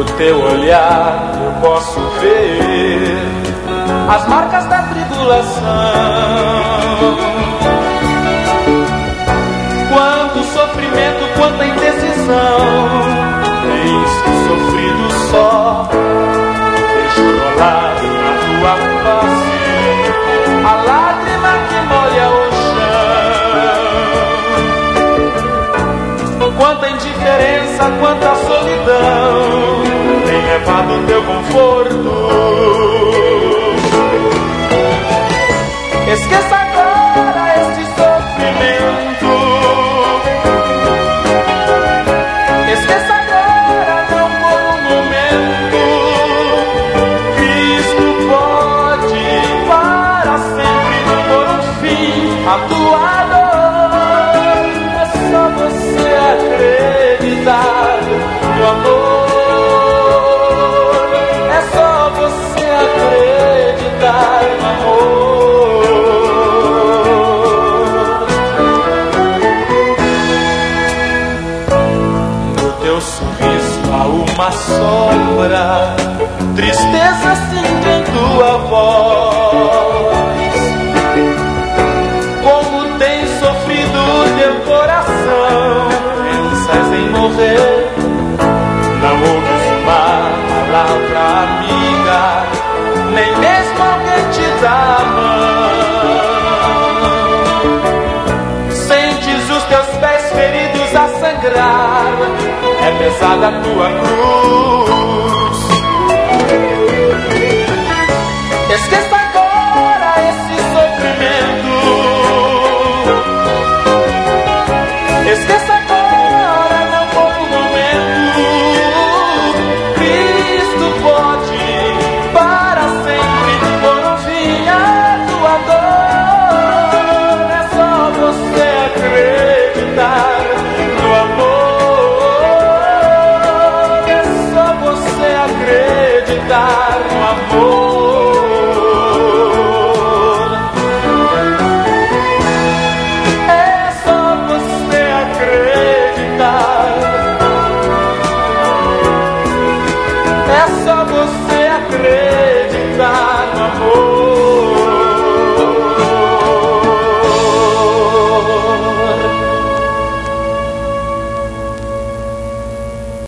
teu olhar eu posso ver as marcas da tribulação. Quanto sofrimento, quanta indecisão, tens sofrido só. Deixo rolar na tua face a lágrima que molha o chão. Quanta indiferença, quanta solidão tem levado o teu conforto. Esqueça agora este sofrimento. Esqueça agora, não por um momento. Cristo pode para sempre pôr um fim à tua dor. É só você acreditar no amor. É só você acreditar no amor. Uma sombra, tristeza sinto em tua voz. Como tem sofrido teu coração, pensas em morrer. Não ouves uma palavra amiga, nem mesmo alguém te dá a mão. Sentes os teus pés feridos a sangrar, é pesada a tua cruz.